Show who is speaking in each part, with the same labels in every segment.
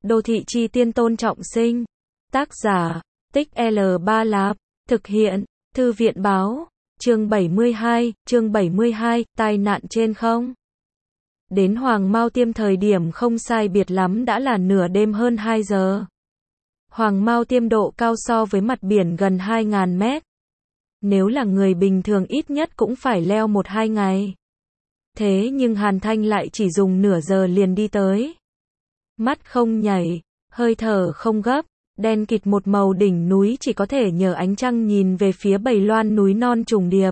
Speaker 1: Đô thị chi tiên Tôn Trọng Sinh. Tác giả, Tích L3 Lạp. Thực hiện, Thư viện báo. Chương 72, tai nạn trên không. Đến Hoàng Mao Tiêm thời điểm không sai biệt lắm đã là nửa đêm hơn 2 giờ. Hoàng Mao Tiêm độ cao so với mặt biển gần 2.000 mét. Nếu là người bình thường ít nhất cũng phải leo 1-2 ngày. Thế nhưng Hàn Thanh lại chỉ dùng nửa giờ liền đi tới. Mắt không nhảy, hơi thở không gấp, đen kịt một màu đỉnh núi chỉ có thể nhờ ánh trăng nhìn về phía bầy loan núi non trùng điệp.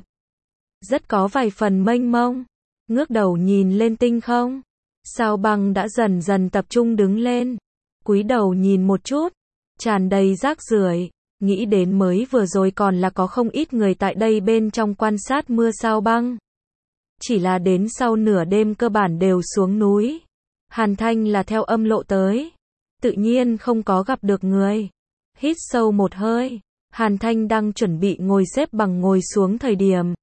Speaker 1: Rất có vài phần mênh mông. Ngước đầu nhìn lên tinh không. Sao Băng đã dần dần tập trung đứng lên. Cúi đầu nhìn một chút. Tràn đầy rác rưởi. Nghĩ đến mới vừa rồi còn là có không ít người tại đây bên trong quan sát mưa sao băng. Chỉ là đến sau nửa đêm cơ bản đều xuống núi. Hàn Thanh là theo âm lộ tới. Tự nhiên không có gặp được người. Hít sâu một hơi. Hàn Thanh đang chuẩn bị ngồi xếp bằng ngồi xuống thời điểm.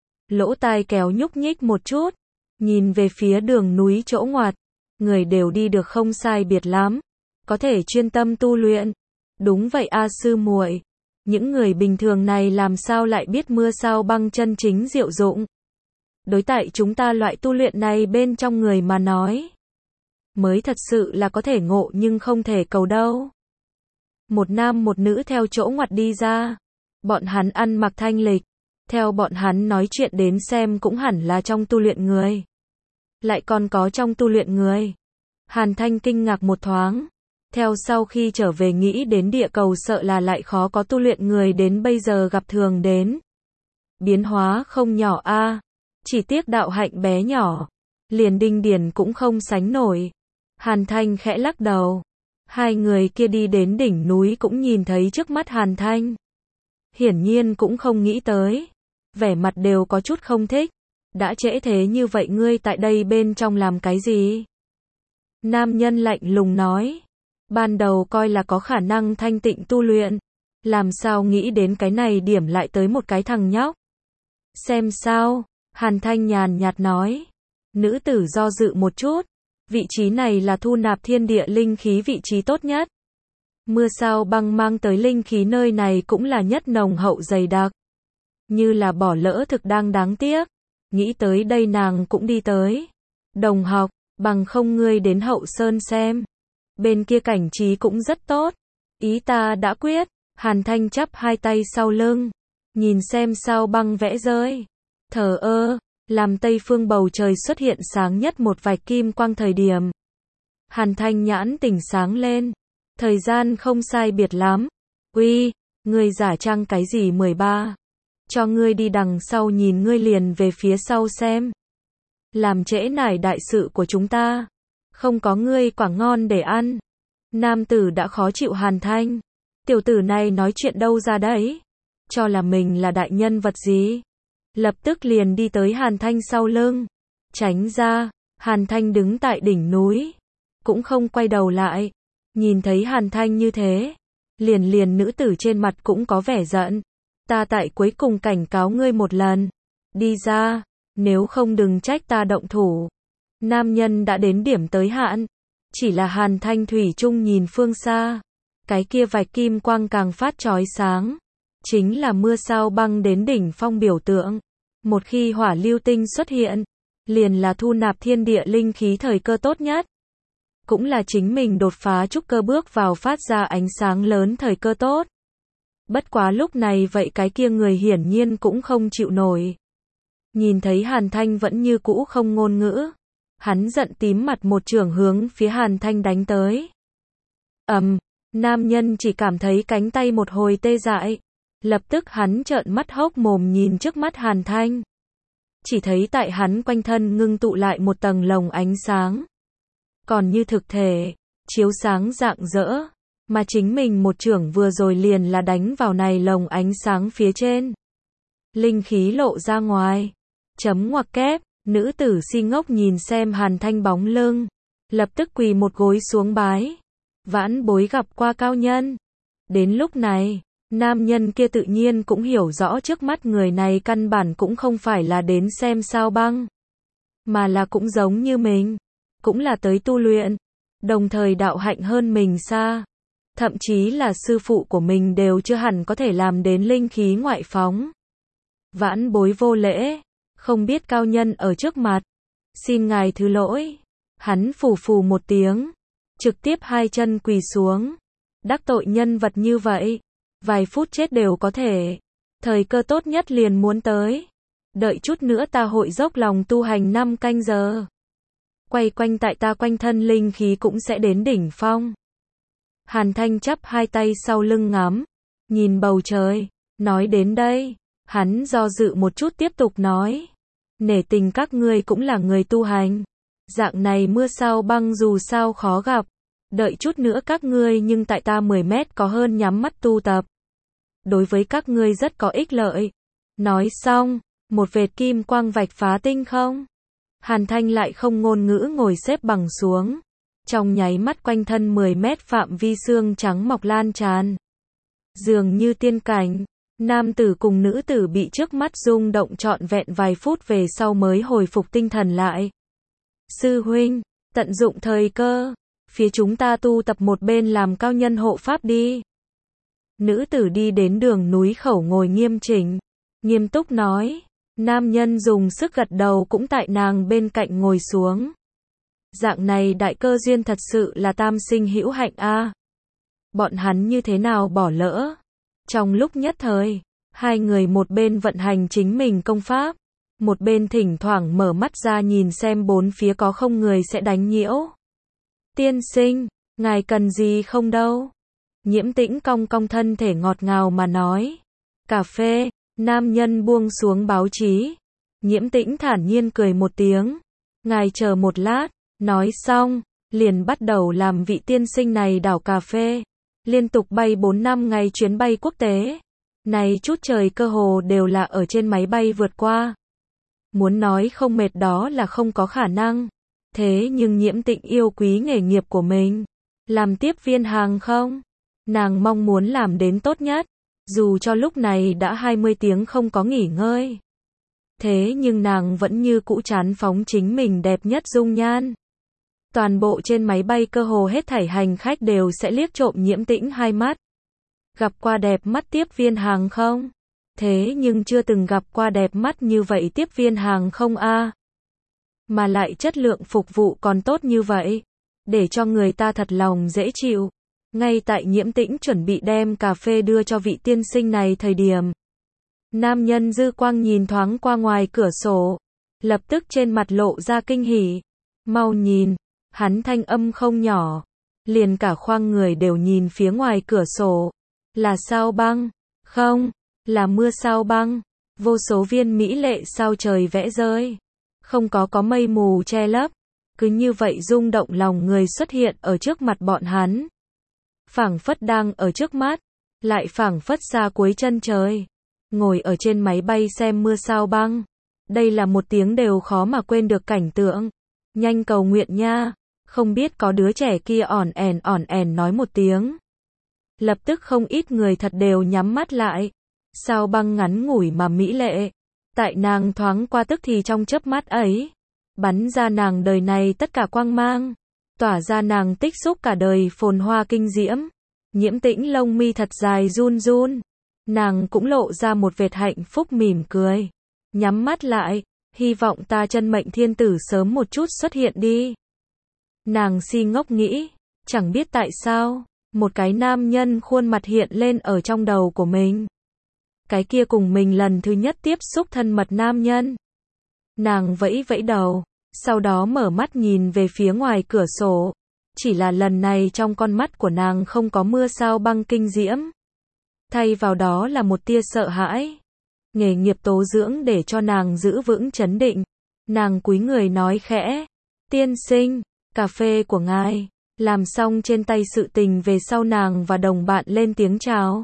Speaker 1: Lỗ tai kéo nhúc nhích một chút. Nhìn về phía đường núi chỗ ngoặt. Người đều đi được không sai biệt lắm. Có thể chuyên tâm tu luyện. Đúng vậy a sư muội. Những người bình thường này làm sao lại biết mưa sao băng chân chính diệu dụng. Đối tại chúng ta loại tu luyện này bên trong người mà nói. Mới thật sự là có thể ngộ nhưng không thể cầu đâu. Một nam một nữ theo chỗ ngoặt đi ra. Bọn hắn ăn mặc thanh lịch. Theo bọn hắn nói chuyện đến xem cũng hẳn là trong tu luyện người. Lại còn có trong tu luyện người. Hàn Thanh kinh ngạc một thoáng. Theo sau khi trở về nghĩ đến địa cầu sợ là lại khó có tu luyện người đến bây giờ gặp thường đến. Biến hóa không nhỏ a. Chỉ tiếc đạo hạnh bé nhỏ. Liền đinh điển cũng không sánh nổi. Hàn Thanh khẽ lắc đầu. Hai người kia đi đến đỉnh núi cũng nhìn thấy trước mắt Hàn Thanh. Hiển nhiên cũng không nghĩ tới. Vẻ mặt đều có chút không thích. Đã trễ thế như vậy ngươi tại đây bên trong làm cái gì? Nam nhân lạnh lùng nói. Ban đầu coi là có khả năng thanh tịnh tu luyện. Làm sao nghĩ đến cái này điểm lại tới một cái thằng nhóc. Xem sao? Hàn Thanh nhàn nhạt nói. Nữ tử do dự một chút. Vị trí này là thu nạp thiên địa linh khí vị trí tốt nhất. Mưa sao băng mang tới linh khí nơi này cũng là nhất nồng hậu dày đặc. Như là bỏ lỡ thực đang đáng tiếc. Nghĩ tới đây nàng cũng đi tới. Đồng học, bằng không ngươi đến Hậu Sơn xem. Bên kia cảnh trí cũng rất tốt. Ý ta đã quyết. Hàn Thanh chắp hai tay sau lưng. Nhìn xem sao băng vẽ rơi. Thờ ơ, làm tây phương bầu trời xuất hiện sáng nhất một vạch kim quang thời điểm. Hàn Thanh nhãn tỉnh sáng lên. Thời gian không sai biệt lắm. Uy, ngươi giả trang cái gì 13? Cho ngươi đi đằng sau nhìn ngươi liền về phía sau xem. Làm trễ nải đại sự của chúng ta. Không có ngươi quả ngon để ăn. Nam tử đã khó chịu Hàn Thanh. Tiểu tử này nói chuyện đâu ra đấy. Cho là mình là đại nhân vật gì. Lập tức liền đi tới Hàn Thanh sau lưng. Tránh ra. Hàn Thanh đứng tại đỉnh núi. Cũng không quay đầu lại. Nhìn thấy Hàn Thanh như thế. Liền nữ tử trên mặt cũng có vẻ giận. Ta tại cuối cùng cảnh cáo ngươi một lần. Đi ra. Nếu không đừng trách ta động thủ. Nam nhân đã đến điểm tới hạn. Chỉ là Hàn Thanh thủy chung nhìn phương xa. Cái kia vạch kim quang càng phát chói sáng. Chính là mưa sao băng đến đỉnh phong biểu tượng. Một khi hỏa lưu tinh xuất hiện. Liền là thu nạp thiên địa linh khí thời cơ tốt nhất. Cũng là chính mình đột phá trúc cơ bước vào phát ra ánh sáng lớn thời cơ tốt. Bất quá lúc này vậy cái kia người hiển nhiên cũng không chịu nổi. Nhìn thấy Hàn Thanh vẫn như cũ không ngôn ngữ. Hắn giận tím mặt một chưởng hướng phía Hàn Thanh đánh tới. Nam nhân chỉ cảm thấy cánh tay một hồi tê dại. Lập tức hắn trợn mắt hốc mồm nhìn trước mắt Hàn Thanh. Chỉ thấy tại hắn quanh thân ngưng tụ lại một tầng lồng ánh sáng. Còn như thực thể, chiếu sáng rạng rỡ. Mà chính mình một chưởng vừa rồi liền là đánh vào này lồng ánh sáng phía trên. Linh khí lộ ra ngoài. Chấm ngoặc kép, nữ tử si ngốc nhìn xem Hàn Thanh bóng lưng. Lập tức quỳ một gối xuống bái. Vãn bối gặp qua cao nhân. Đến lúc này, nam nhân kia tự nhiên cũng hiểu rõ trước mắt người này căn bản cũng không phải là đến xem sao băng. Mà là cũng giống như mình. Cũng là tới tu luyện. đồng thời đạo hạnh hơn mình xa. Thậm chí là sư phụ của mình đều chưa hẳn có thể làm đến linh khí ngoại phóng. Vãn bối vô lễ, không biết cao nhân ở trước mặt, xin ngài thứ lỗi. Hắn phù phù một tiếng, trực tiếp hai chân quỳ xuống. Đắc tội nhân vật như vậy, vài phút chết đều có thể. Thời cơ tốt nhất liền muốn tới. Đợi chút nữa ta hội dốc lòng tu hành 5 canh giờ. Quay quanh tại ta quanh thân linh khí cũng sẽ đến đỉnh phong. Hàn Thanh chắp hai tay sau lưng ngắm, nhìn bầu trời, nói đến đây, hắn do dự một chút tiếp tục nói. Nể tình các ngươi cũng là người tu hành. Dạng này mưa sao băng dù sao khó gặp. Đợi chút nữa các ngươi nhưng tại ta 10 mét có hơn nhắm mắt tu tập. Đối với các ngươi rất có ích lợi. Nói xong, một vệt kim quang vạch phá tinh không. Hàn Thanh lại không ngôn ngữ ngồi xếp bằng xuống. Trong nháy mắt quanh thân 10 mét phạm vi xương trắng mọc lan tràn. Dường như tiên cảnh, nam tử cùng nữ tử bị trước mắt rung động trọn vẹn vài phút về sau mới hồi phục tinh thần lại. Sư huynh, tận dụng thời cơ, phía chúng ta tu tập một bên làm cao nhân hộ pháp đi. Nữ tử đi đến đường núi khẩu ngồi nghiêm chỉnh, nghiêm túc nói. Nam nhân dùng sức gật đầu cũng tại nàng bên cạnh ngồi xuống. Dạng này đại cơ duyên thật sự là tam sinh hữu hạnh a. Bọn hắn như thế nào bỏ lỡ. Trong lúc nhất thời, hai người một bên vận hành chính mình công pháp, một bên thỉnh thoảng mở mắt ra nhìn xem bốn phía có không người sẽ đánh nhiễu. Tiên sinh, ngài cần gì không đâu. Nhiễm Tĩnh cong cong thân thể ngọt ngào mà nói. Cà phê, nam nhân buông xuống báo chí. Nhiễm Tĩnh thản nhiên cười một tiếng. Ngài chờ một lát, nói xong, liền bắt đầu làm vị tiên sinh này đảo cà phê. Liên tục bay 4 năm ngày chuyến bay quốc tế. Này chút trời cơ hồ đều là ở trên máy bay vượt qua. Muốn nói không mệt đó là không có khả năng. Thế nhưng Nhiễm Tĩnh yêu quý nghề nghiệp của mình. Làm tiếp viên hàng không. Nàng mong muốn làm đến tốt nhất. Dù cho lúc này đã 20 tiếng không có nghỉ ngơi. Thế nhưng nàng vẫn như cũ chán phóng chính mình đẹp nhất dung nhan. Toàn bộ trên máy bay cơ hồ hết thảy hành khách đều sẽ liếc trộm Nhiễm Tĩnh hai mắt. Gặp qua đẹp mắt tiếp viên hàng không? Thế nhưng chưa từng gặp qua đẹp mắt như vậy tiếp viên hàng không a. Mà lại chất lượng phục vụ còn tốt như vậy. Để cho người ta thật lòng dễ chịu. Ngay tại Nhiễm Tĩnh chuẩn bị đem cà phê đưa cho vị tiên sinh này thời điểm. Nam nhân dư quang nhìn thoáng qua ngoài cửa sổ. Lập tức trên mặt lộ ra kinh hỉ. Mau nhìn, hắn thanh âm không nhỏ. Liền cả khoang người đều nhìn phía ngoài cửa sổ. Là sao băng? Không, là mưa sao băng. Vô số viên mỹ lệ sao trời vẽ rơi. Không có mây mù che lấp. Cứ như vậy rung động lòng người xuất hiện ở trước mặt bọn hắn. Phảng phất đang ở trước mắt, lại phảng phất xa cuối chân trời. Ngồi ở trên máy bay xem mưa sao băng. Đây là một tiếng đều khó mà quên được cảnh tượng. Nhanh cầu nguyện nha. Không biết có đứa trẻ kia ỏn ẻn nói một tiếng. Lập tức không ít người thật đều nhắm mắt lại. Sao băng ngắn ngủi mà mỹ lệ. Tại nàng thoáng qua tức thì trong chớp mắt ấy. Bắn ra nàng đời này tất cả quang mang. Tỏa ra nàng tích xúc cả đời phồn hoa kinh diễm. Nhiễm Tĩnh lông mi thật dài run run. Nàng cũng lộ ra một vệt hạnh phúc mỉm cười. Nhắm mắt lại, hy vọng ta chân mệnh thiên tử sớm một chút xuất hiện đi. Nàng si ngốc nghĩ, chẳng biết tại sao, một cái nam nhân khuôn mặt hiện lên ở trong đầu của mình. Cái kia cùng mình lần thứ nhất tiếp xúc thân mật nam nhân. Nàng vẫy vẫy đầu, sau đó mở mắt nhìn về phía ngoài cửa sổ. Chỉ là lần này trong con mắt của nàng không có mưa sao băng kinh diễm. Thay vào đó là một tia sợ hãi. Nghề nghiệp tố dưỡng để cho nàng giữ vững trấn định. Nàng cúi người nói khẽ. Tiên sinh, cà phê của ngài. Làm xong trên tay sự tình về sau nàng và đồng bạn lên tiếng chào.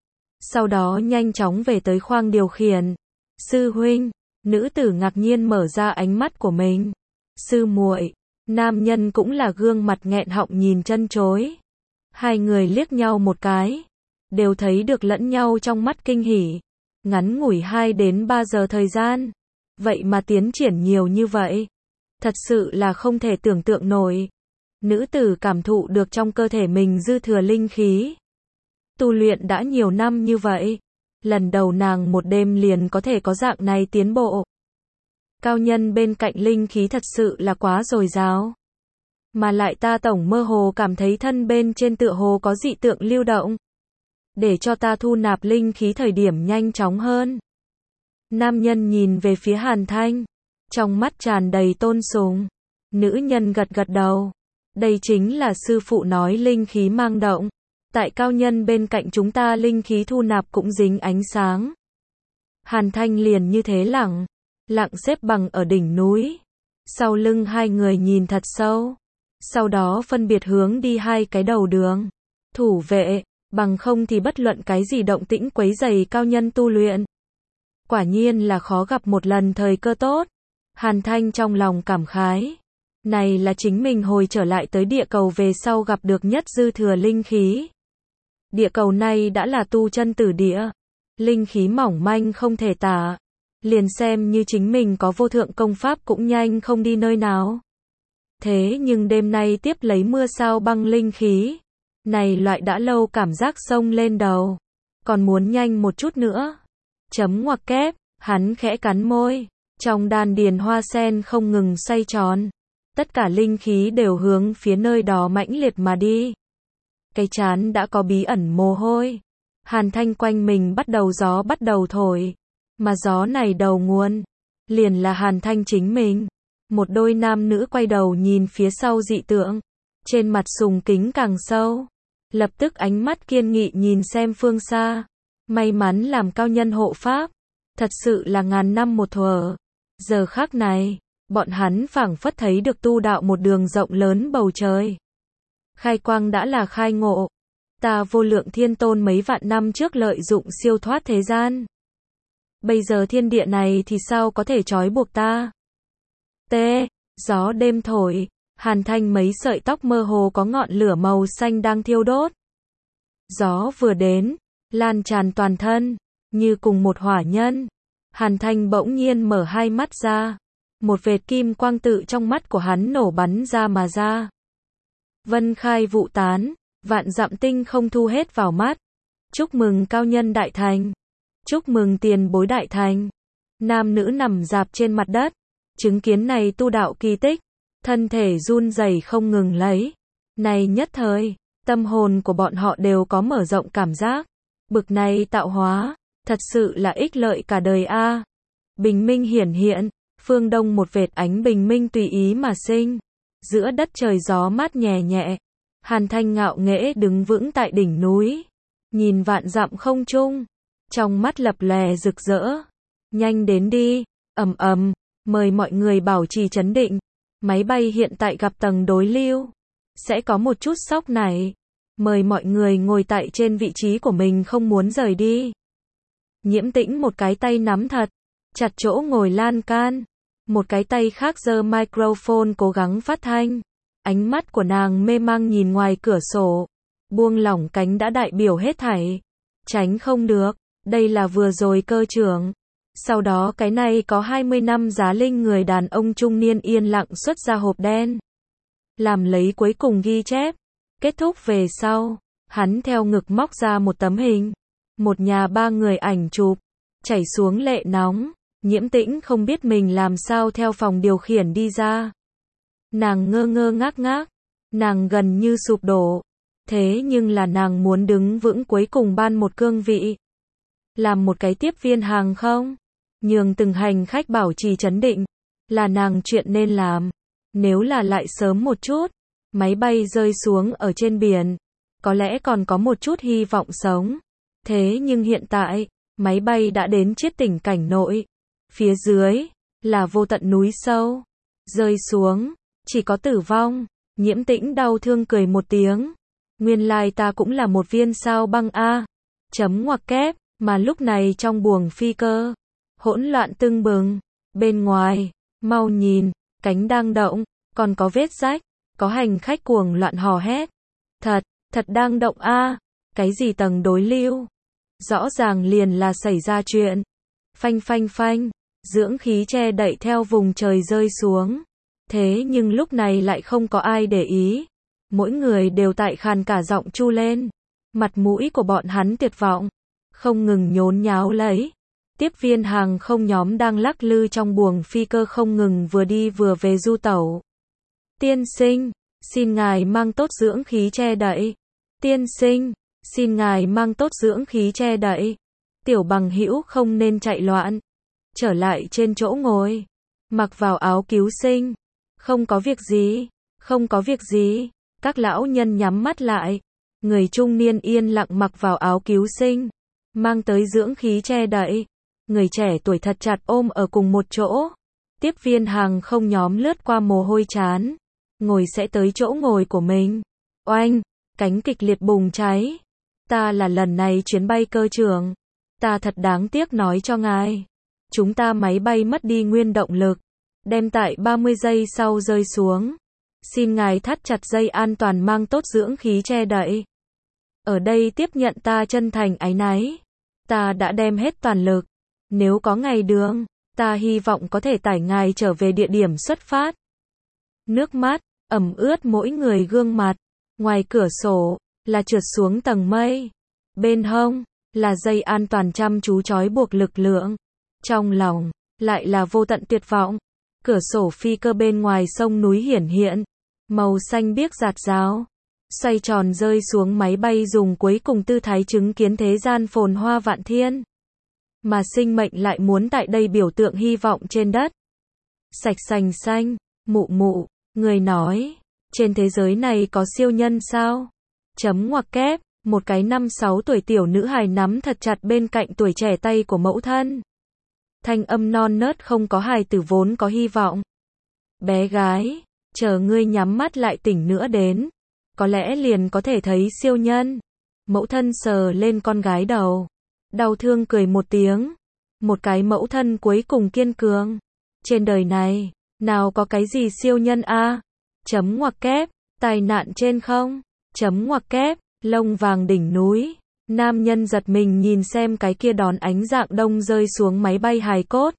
Speaker 1: Sau đó nhanh chóng về tới khoang điều khiển. Sư huynh, nữ tử ngạc nhiên mở ra ánh mắt của mình. Sư muội, nam nhân cũng là gương mặt nghẹn họng nhìn chân chối. Hai người liếc nhau một cái. Đều thấy được lẫn nhau trong mắt kinh hỉ. Ngắn ngủi 2 đến 3 giờ thời gian. Vậy mà tiến triển nhiều như vậy. Thật sự là không thể tưởng tượng nổi. Nữ tử cảm thụ được trong cơ thể mình dư thừa linh khí. Tu luyện đã nhiều năm như vậy, lần đầu nàng một đêm liền có thể có dạng này tiến bộ. Cao nhân bên cạnh linh khí thật sự là quá dồi dào. Mà lại ta tổng mơ hồ cảm thấy thân bên trên tựa hồ có dị tượng lưu động. Để cho ta thu nạp linh khí thời điểm nhanh chóng hơn. Nam nhân nhìn về phía Hàn Thanh, trong mắt tràn đầy tôn sùng. Nữ nhân gật gật đầu. Đây chính là sư phụ nói linh khí mang động. Tại cao nhân bên cạnh chúng ta linh khí thu nạp cũng dính ánh sáng. Hàn Thanh liền như thế lặng xếp bằng ở đỉnh núi. Sau lưng hai người nhìn thật sâu. Sau đó phân biệt hướng đi hai cái đầu đường. Thủ vệ, bằng không thì bất luận cái gì động tĩnh quấy rầy cao nhân tu luyện. Quả nhiên là khó gặp một lần thời cơ tốt. Hàn Thanh trong lòng cảm khái. Này là chính mình hồi trở lại tới địa cầu về sau gặp được nhất dư thừa linh khí. Địa cầu này đã là tu chân tử địa. Linh khí mỏng manh không thể tả. Liền xem như chính mình có vô thượng công pháp cũng nhanh không đi nơi nào. Thế nhưng đêm nay tiếp lấy mưa sao băng linh khí. Này loại đã lâu cảm giác sông lên đầu. Còn muốn nhanh một chút nữa. Chấm ngoặc kép, hắn khẽ cắn môi. Trong đan điền hoa sen không ngừng xoay tròn. Tất cả linh khí đều hướng phía nơi đó mãnh liệt mà đi. Cái trán đã có bí ẩn mồ hôi. Hàn Thanh quanh mình gió bắt đầu thổi. Mà gió này đầu nguồn. Liền là Hàn Thanh chính mình. Một đôi nam nữ quay đầu nhìn phía sau dị tượng. Trên mặt sùng kính càng sâu. Lập tức ánh mắt kiên nghị nhìn xem phương xa. May mắn làm cao nhân hộ pháp. Thật sự là ngàn năm một thuở. Giờ khắc này, bọn hắn phảng phất thấy được tu đạo một đường rộng lớn bầu trời. Khai quang đã là khai ngộ. Ta vô lượng thiên tôn mấy vạn năm trước lợi dụng siêu thoát thế gian. Bây giờ thiên địa này thì sao có thể trói buộc ta? Gió đêm thổi, Hàn Thanh mấy sợi tóc mơ hồ có ngọn lửa màu xanh đang thiêu đốt. Gió vừa đến, lan tràn toàn thân, như cùng một hỏa nhân. Hàn Thanh bỗng nhiên mở hai mắt ra. Một vệt kim quang tự trong mắt của hắn nổ bắn ra mà ra. Vân khai vụ tán, vạn dặm tinh không thu hết vào mắt. Chúc mừng cao nhân đại thành. Chúc mừng tiền bối đại thành. Nam nữ nằm rạp trên mặt đất. Chứng kiến này tu đạo kỳ tích. Thân thể run rẩy không ngừng lấy. Này nhất thời, tâm hồn của bọn họ đều có mở rộng cảm giác. Bực này tạo hóa, thật sự là ích lợi cả đời a. Bình minh hiển hiện, phương đông một vệt ánh bình minh tùy ý mà sinh. Giữa đất trời gió mát nhẹ nhẹ. Hàn Thanh ngạo nghễ đứng vững tại đỉnh núi. Nhìn vạn dặm không trung. Trong mắt lập lè rực rỡ. Nhanh đến đi, ầm ầm, mời mọi người bảo trì trấn định. Máy bay hiện tại gặp tầng đối lưu. Sẽ có một chút sóc này. Mời mọi người ngồi tại trên vị trí của mình không muốn rời đi. Nhiễm Tĩnh một cái tay nắm thật chặt chỗ ngồi lan can. Một cái tay khác giơ microphone cố gắng phát thanh. Ánh mắt của nàng mê mang nhìn ngoài cửa sổ. Buông lỏng cánh đã đại biểu hết thảy. Tránh không được. Đây là vừa rồi cơ trưởng. Sau đó cái này có 20 năm giá linh người đàn ông trung niên yên lặng xuất ra hộp đen. Làm lấy cuối cùng ghi chép. Kết thúc về sau. Hắn theo ngực móc ra một tấm hình. Một nhà ba người ảnh chụp. Chảy xuống lệ nóng. Nhiễm Tĩnh không biết mình làm sao theo phòng điều khiển đi ra. Nàng ngơ ngơ ngác ngác. Nàng gần như sụp đổ. Thế nhưng là nàng muốn đứng vững cuối cùng ban một cương vị. Làm một cái tiếp viên hàng không. Nhường từng hành khách bảo trì trấn định. Là nàng chuyện nên làm. Nếu là lại sớm một chút. Máy bay rơi xuống ở trên biển. Có lẽ còn có một chút hy vọng sống. Thế nhưng hiện tại, máy bay đã đến chiết tỉnh cảnh nội. Phía dưới, là vô tận núi sâu. Rơi xuống, chỉ có tử vong. Nhiễm Tĩnh đau thương cười một tiếng. Nguyên lai ta cũng là một viên sao băng a. Chấm ngoặc kép, mà lúc này trong buồng phi cơ. Hỗn loạn tưng bừng. Bên ngoài, mau nhìn, cánh đang động, còn có vết rách. Có hành khách cuồng loạn hò hét. Thật đang động a. Cái gì tầng đối lưu? Rõ ràng liền là xảy ra chuyện. Phanh phanh phanh, dưỡng khí che đậy theo vùng trời rơi xuống. Thế nhưng lúc này lại không có ai để ý. Mỗi người đều tại khàn cả giọng chu lên. Mặt mũi của bọn hắn tuyệt vọng, không ngừng nhốn nháo lấy. Tiếp viên hàng không nhóm đang lắc lư trong buồng phi cơ không ngừng vừa đi vừa về du tẩu. Tiên sinh, xin ngài mang tốt dưỡng khí che đậy. Tiên sinh, xin ngài mang tốt dưỡng khí che đậy. Tiểu bằng hữu không nên chạy loạn. Trở lại trên chỗ ngồi. Mặc vào áo cứu sinh. Không có việc gì, không có việc gì. Các lão nhân nhắm mắt lại. Người trung niên yên lặng mặc vào áo cứu sinh. Mang tới dưỡng khí che đậy. Người trẻ tuổi thật chặt ôm ở cùng một chỗ. Tiếp viên hàng không nhóm lướt qua mồ hôi chán. Ngồi sẽ tới chỗ ngồi của mình. Oanh, cánh kịch liệt bùng cháy. Ta là lần này chuyến bay cơ trưởng. Ta thật đáng tiếc nói cho ngài. Chúng ta máy bay mất đi nguyên động lực. Đem tại 30 giây sau rơi xuống. Xin ngài thắt chặt dây an toàn mang tốt dưỡng khí che đậy. Ở đây tiếp nhận ta chân thành áy náy. Ta đã đem hết toàn lực. Nếu có ngày đường, ta hy vọng có thể tải ngài trở về địa điểm xuất phát. Nước mắt ẩm ướt mỗi người gương mặt. Ngoài cửa sổ là trượt xuống tầng mây. Bên hông là dây an toàn chăm chú trói buộc lực lượng. Trong lòng lại là vô tận tuyệt vọng. Cửa sổ phi cơ bên ngoài sông núi hiển hiện, màu xanh biếc rạt rào, xoay tròn rơi xuống máy bay dùng cuối cùng tư thái chứng kiến thế gian phồn hoa vạn thiên. Mà sinh mệnh lại muốn tại đây biểu tượng hy vọng trên đất. Sạch sành xanh, mụ mụ, người nói, trên thế giới này có siêu nhân sao? Chấm ngoặc kép, một cái 5-6 tuổi tiểu nữ hài nắm thật chặt bên cạnh tuổi trẻ tay của mẫu thân. Thanh âm non nớt không có hài tử vốn có hy vọng. Bé gái, chờ ngươi nhắm mắt lại tỉnh nữa đến. Có lẽ liền có thể thấy siêu nhân. Mẫu thân sờ lên con gái đầu. Đau thương cười một tiếng. Một cái mẫu thân cuối cùng kiên cường. Trên đời này, nào có cái gì siêu nhân a? Chấm ngoặc kép, tai nạn trên không. Chấm ngoặc kép, lông vàng đỉnh núi. Nam nhân giật mình nhìn xem cái kia đón ánh dạng đông rơi xuống máy bay hài cốt.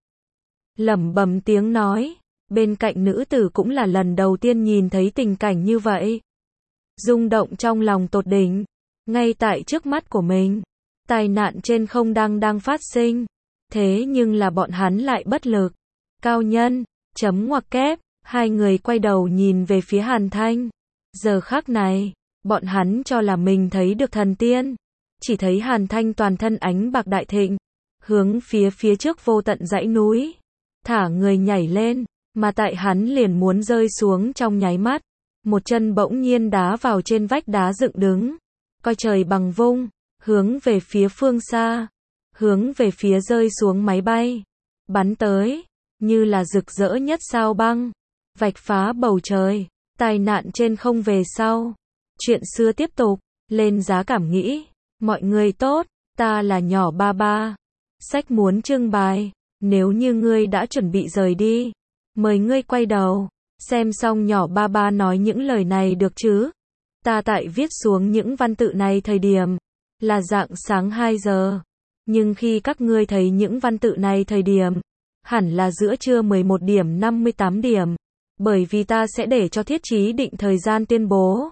Speaker 1: Lẩm bẩm tiếng nói. Bên cạnh nữ tử cũng là lần đầu tiên nhìn thấy tình cảnh như vậy. Rung động trong lòng tột đỉnh. Ngay tại trước mắt của mình. Tai nạn trên không đang phát sinh. Thế nhưng là bọn hắn lại bất lực. Cao nhân, chấm ngoặc kép, hai người quay đầu nhìn về phía Hàn Thanh. Giờ khắc này, bọn hắn cho là mình thấy được thần tiên. Chỉ thấy Hàn Thanh toàn thân ánh bạc đại thịnh. Hướng phía trước vô tận dãy núi. Thả người nhảy lên. Mà tại hắn liền muốn rơi xuống trong nháy mắt. Một chân bỗng nhiên đá vào trên vách đá dựng đứng. Coi trời bằng vung. Hướng về phía phương xa. Hướng về phía rơi xuống máy bay. Bắn tới. Như là rực rỡ nhất sao băng. Vạch phá bầu trời. Tai nạn trên không về sau. Chuyện xưa tiếp tục. Lên giá cảm nghĩ. Mọi người tốt. Ta là nhỏ ba ba. Sách muốn trưng bày. Nếu như ngươi đã chuẩn bị rời đi. Mời ngươi quay đầu. Xem xong nhỏ ba ba nói những lời này được chứ. Ta tại viết xuống những văn tự này thời điểm. Là rạng sáng 2 giờ. Nhưng khi các ngươi thấy những văn tự này thời điểm. Hẳn là giữa trưa 11 điểm 58 điểm. Bởi vì ta sẽ để cho thiết trí định thời gian tuyên bố.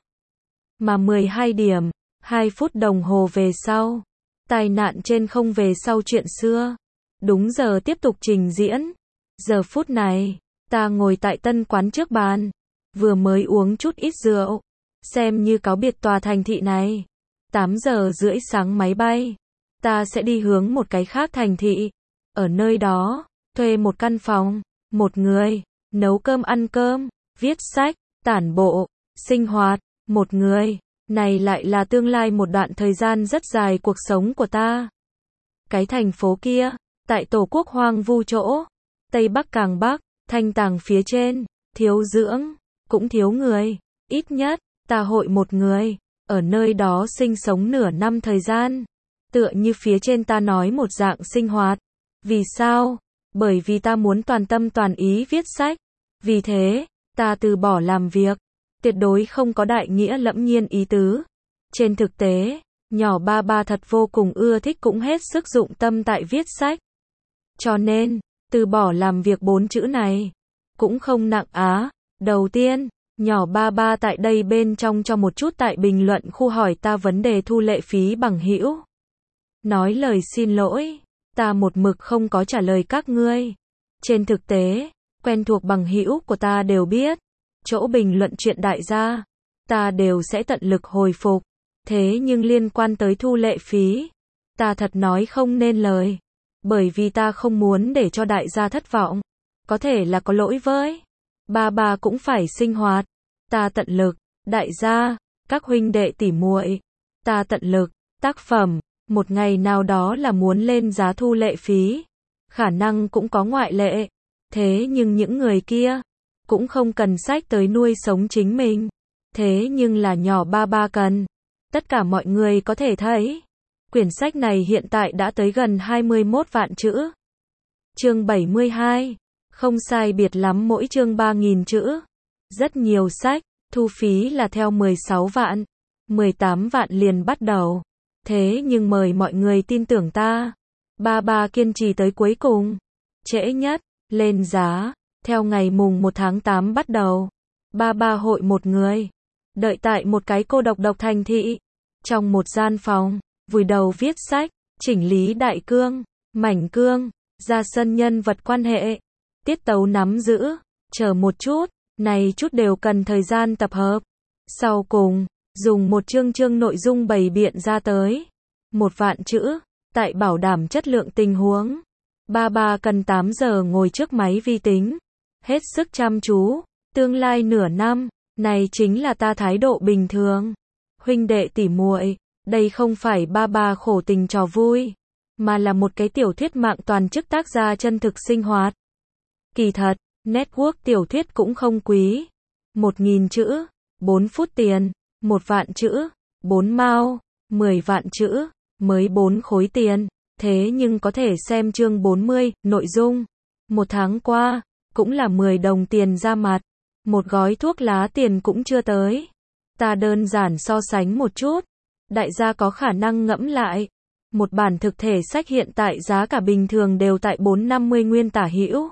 Speaker 1: Mà 12 điểm, 2 phút đồng hồ về sau. Tai nạn trên không về sau chuyện xưa. Đúng giờ tiếp tục trình diễn. Giờ phút này, ta ngồi tại tân quán trước bàn. Vừa mới uống chút ít rượu. Xem như cáo biệt tòa thành thị này. 8 giờ rưỡi sáng máy bay. Ta sẽ đi hướng một cái khác thành thị. Ở nơi đó, thuê một căn phòng, một người, nấu cơm ăn cơm, viết sách, tản bộ, sinh hoạt, một người. Này lại là tương lai một đoạn thời gian rất dài cuộc sống của ta. Cái thành phố kia, tại tổ quốc hoang vu chỗ, Tây Bắc càng Bắc, Thanh Tàng phía trên, thiếu dưỡng, cũng thiếu người, ít nhất, ta hội một người, ở nơi đó sinh sống nửa năm thời gian, tựa như phía trên ta nói một dạng sinh hoạt. Vì sao? Bởi vì ta muốn toàn tâm toàn ý viết sách. Vì thế, ta từ bỏ làm việc, tuyệt đối không có đại nghĩa lẫm nhiên ý tứ. Trên thực tế, nhỏ ba ba thật vô cùng ưa thích cũng hết sức dụng tâm tại viết sách. Cho nên, từ bỏ làm việc 4 chữ này, cũng không nặng á. Đầu tiên, Nhỏ ba ba tại đây bên trong cho một chút tại bình luận khu hỏi ta vấn đề thu lệ phí bằng hữu. Nói lời xin lỗi, ta một mực không có trả lời các ngươi. Trên thực tế, quen thuộc bằng hữu của ta đều biết, chỗ bình luận chuyện đại gia, ta đều sẽ tận lực hồi phục. Thế nhưng liên quan tới thu lệ phí, ta thật nói không nên lời. Bởi vì ta không muốn để cho đại gia thất vọng. Có thể là có lỗi với ba ba cũng phải sinh hoạt. Ta tận lực, đại gia, các huynh đệ tỉ muội, ta tận lực, tác phẩm, một ngày nào đó là muốn lên giá thu lệ phí. Khả năng cũng có ngoại lệ. Thế nhưng những người kia, cũng không cần sách tới nuôi sống chính mình. Thế nhưng là nhỏ ba ba cần. Tất cả mọi người có thể thấy. Quyển sách này hiện tại đã tới gần 21 vạn chữ. Chương 72. Không sai biệt lắm mỗi chương 3.000 chữ. Rất nhiều sách, thu phí là theo 16 vạn. 18 vạn liền bắt đầu. Thế nhưng mời mọi người tin tưởng ta. Ba ba kiên trì tới cuối cùng. Trễ nhất, lên giá, theo ngày mùng 1 tháng 8 bắt đầu. Ba ba hội một người. Đợi tại một cái cô độc thành thị. Trong một gian phòng, vùi đầu viết sách, chỉnh lý đại cương, mảnh cương, ra sân nhân vật quan hệ, tiết tấu nắm giữ, chờ một chút, này chút đều cần thời gian tập hợp. Sau cùng, dùng một chương nội dung bày biện ra tới. 1 vạn chữ, tại bảo đảm chất lượng tình huống. Ba ba cần 8 giờ ngồi trước máy vi tính, hết sức chăm chú, tương lai nửa năm, này chính là ta thái độ bình thường. Huynh đệ tỉ muội, đây không phải ba ba khổ tình trò vui, mà là một cái tiểu thuyết mạng toàn chức tác gia chân thực sinh hoạt. Kỳ thật, network tiểu thuyết cũng không quý. 1.000 chữ, 4 phút tiền, 1 vạn chữ, 4 mao, 10 vạn chữ, mới 4 khối tiền. Thế nhưng có thể xem chương 40, nội dung. 1 tháng qua, cũng là 10 đồng tiền ra mặt. Một gói thuốc lá tiền cũng chưa tới. Ta đơn giản so sánh một chút. Đại gia có khả năng ngẫm lại. Một bản thực thể sách hiện tại giá cả bình thường đều tại 450 nguyên tả hữu.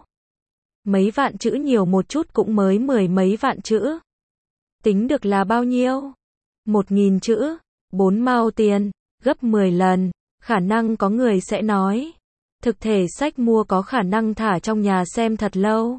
Speaker 1: Mấy vạn chữ nhiều một chút cũng mới 10 mấy vạn chữ. Tính được là bao nhiêu? 1.000 chữ, 4 mao tiền, gấp 10 lần. Khả năng có người sẽ nói. Thực thể sách mua có khả năng thả trong nhà xem thật lâu.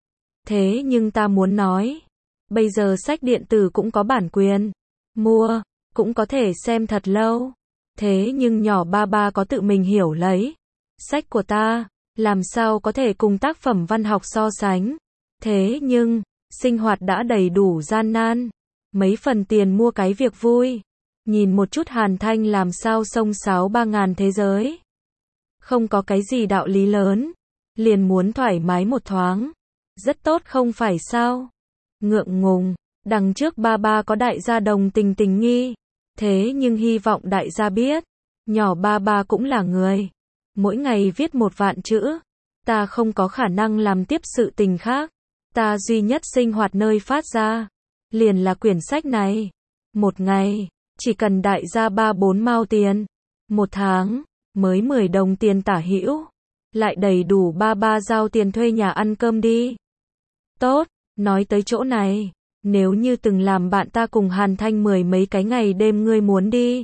Speaker 1: Thế nhưng ta muốn nói. Bây giờ sách điện tử cũng có bản quyền. Mua, cũng có thể xem thật lâu. Thế nhưng nhỏ ba ba có tự mình hiểu lấy. Sách của ta, làm sao có thể cùng tác phẩm văn học so sánh. Thế nhưng, sinh hoạt đã đầy đủ gian nan. Mấy phần tiền mua cái việc vui. Nhìn một chút Hàn Thanh làm sao xông xáo 3.000 thế giới. Không có cái gì đạo lý lớn. Liền muốn thoải mái một thoáng. Rất tốt không phải sao? Ngượng ngùng, đằng trước ba ba có đại gia đồng tình nghi. Thế nhưng hy vọng đại gia biết. Nhỏ ba ba cũng là người. Mỗi ngày viết 1 vạn chữ. Ta không có khả năng làm tiếp sự tình khác. Ta duy nhất sinh hoạt nơi phát ra. Liền là quyển sách này. Một ngày, chỉ cần đại gia 3-4 mao tiền. 1 tháng, mới 10 đồng tiền tả hữu. Lại đầy đủ ba ba giao tiền thuê nhà ăn cơm đi. Tốt, nói tới chỗ này. Nếu như từng làm bạn ta cùng Hàn Thanh 10 mấy cái ngày đêm ngươi muốn đi.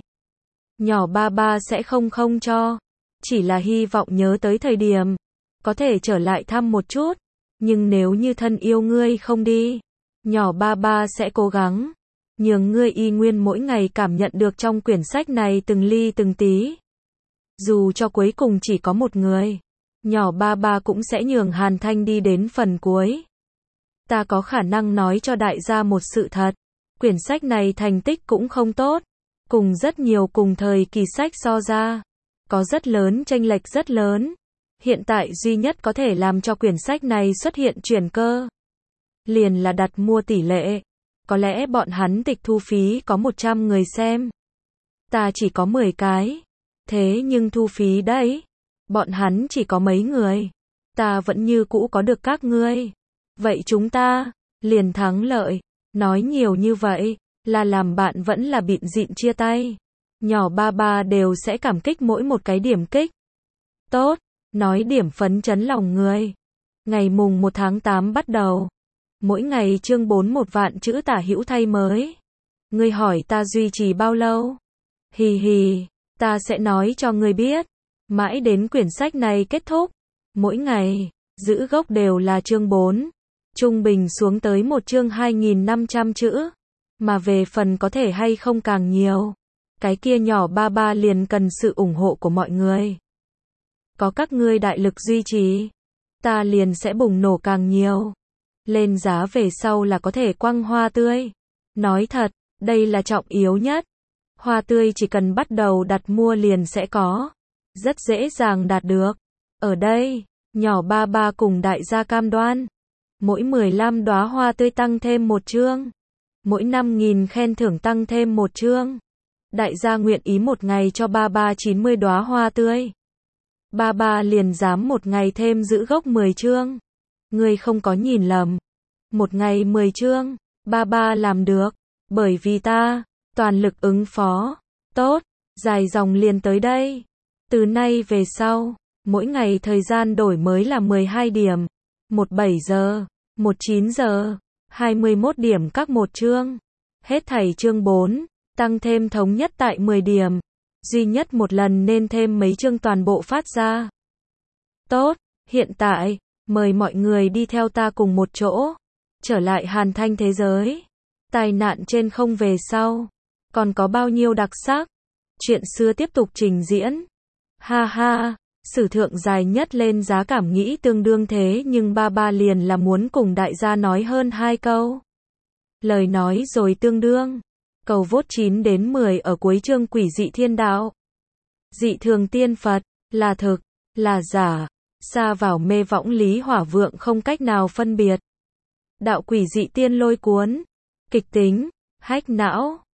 Speaker 1: Nhỏ ba ba sẽ không cho. Chỉ là hy vọng nhớ tới thời điểm. Có thể trở lại thăm một chút. Nhưng nếu như thân yêu ngươi không đi. Nhỏ ba ba sẽ cố gắng. Nhường ngươi y nguyên mỗi ngày cảm nhận được trong quyển sách này từng ly từng tí. Dù cho cuối cùng chỉ có một người. Nhỏ ba ba cũng sẽ nhường Hàn Thanh đi đến phần cuối. Ta có khả năng nói cho đại gia một sự thật. Quyển sách này thành tích cũng không tốt. Cùng rất nhiều cùng thời kỳ sách so ra. Có rất lớn chênh lệch rất lớn. Hiện tại duy nhất có thể làm cho quyển sách này xuất hiện chuyển cơ. Liền là đặt mua tỷ lệ. Có lẽ bọn hắn tịch thu phí có 100 người xem. Ta chỉ có 10 cái. Thế nhưng thu phí đấy. Bọn hắn chỉ có mấy người. Ta vẫn như cũ có được các ngươi. Vậy chúng ta, liền thắng lợi. Nói nhiều như vậy, là làm bạn vẫn là bịn dịn chia tay. Nhỏ ba ba đều sẽ cảm kích mỗi một cái điểm kích. Tốt, nói điểm phấn chấn lòng người. Ngày mùng 1 tháng 8 bắt đầu. Mỗi ngày chương 4 1 vạn chữ tả hữu thay mới. Ngươi hỏi ta duy trì bao lâu? Hì hì, ta sẽ nói cho ngươi biết. Mãi đến quyển sách này kết thúc. Mỗi ngày, giữ gốc đều là chương 4. Trung bình xuống tới một chương 2.500 chữ. Mà về phần có thể hay không càng nhiều. Cái kia nhỏ ba ba liền cần sự ủng hộ của mọi người. Có các ngươi đại lực duy trì, ta liền sẽ bùng nổ càng nhiều. Lên giá về sau là có thể quăng hoa tươi. Nói thật, đây là trọng yếu nhất. Hoa tươi chỉ cần bắt đầu đặt mua liền sẽ có. Rất dễ dàng đạt được. Ở đây, nhỏ ba ba cùng đại gia cam đoan. Mỗi 15 đóa hoa tươi tăng thêm một chương. Mỗi 5.000 khen thưởng tăng thêm một chương. Đại gia nguyện ý một ngày cho ba ba 90 đóa hoa tươi. Ba ba liền dám một ngày thêm giữ gốc 10 chương. Ngươi không có nhìn lầm. Một ngày 10 chương, ba ba làm được. Bởi vì ta, toàn lực ứng phó. Tốt, dài dòng liền tới đây. Từ nay về sau, mỗi ngày thời gian đổi mới là 12 điểm. 17 giờ, 19 giờ, 21 điểm các một chương. Hết thảy chương 4, tăng thêm thống nhất tại 10 điểm. Duy nhất một lần nên thêm mấy chương toàn bộ phát ra. Tốt, hiện tại, mời mọi người đi theo ta cùng một chỗ. Trở lại Hàn Thanh thế giới. Tai nạn trên không về sau. Còn có bao nhiêu đặc sắc. Chuyện xưa tiếp tục trình diễn. Ha ha, sử thượng dài nhất lên giá cảm nghĩ tương đương thế nhưng ba ba liền là muốn cùng đại gia nói hơn 2 câu. Lời nói rồi tương đương. Cầu vote 9 đến 10 ở cuối chương quỷ dị thiên đạo. Dị thường tiên Phật, là thực, là giả, xa vào mê võng lý hỏa vượng không cách nào phân biệt. Đạo quỷ dị tiên lôi cuốn, kịch tính, hách não.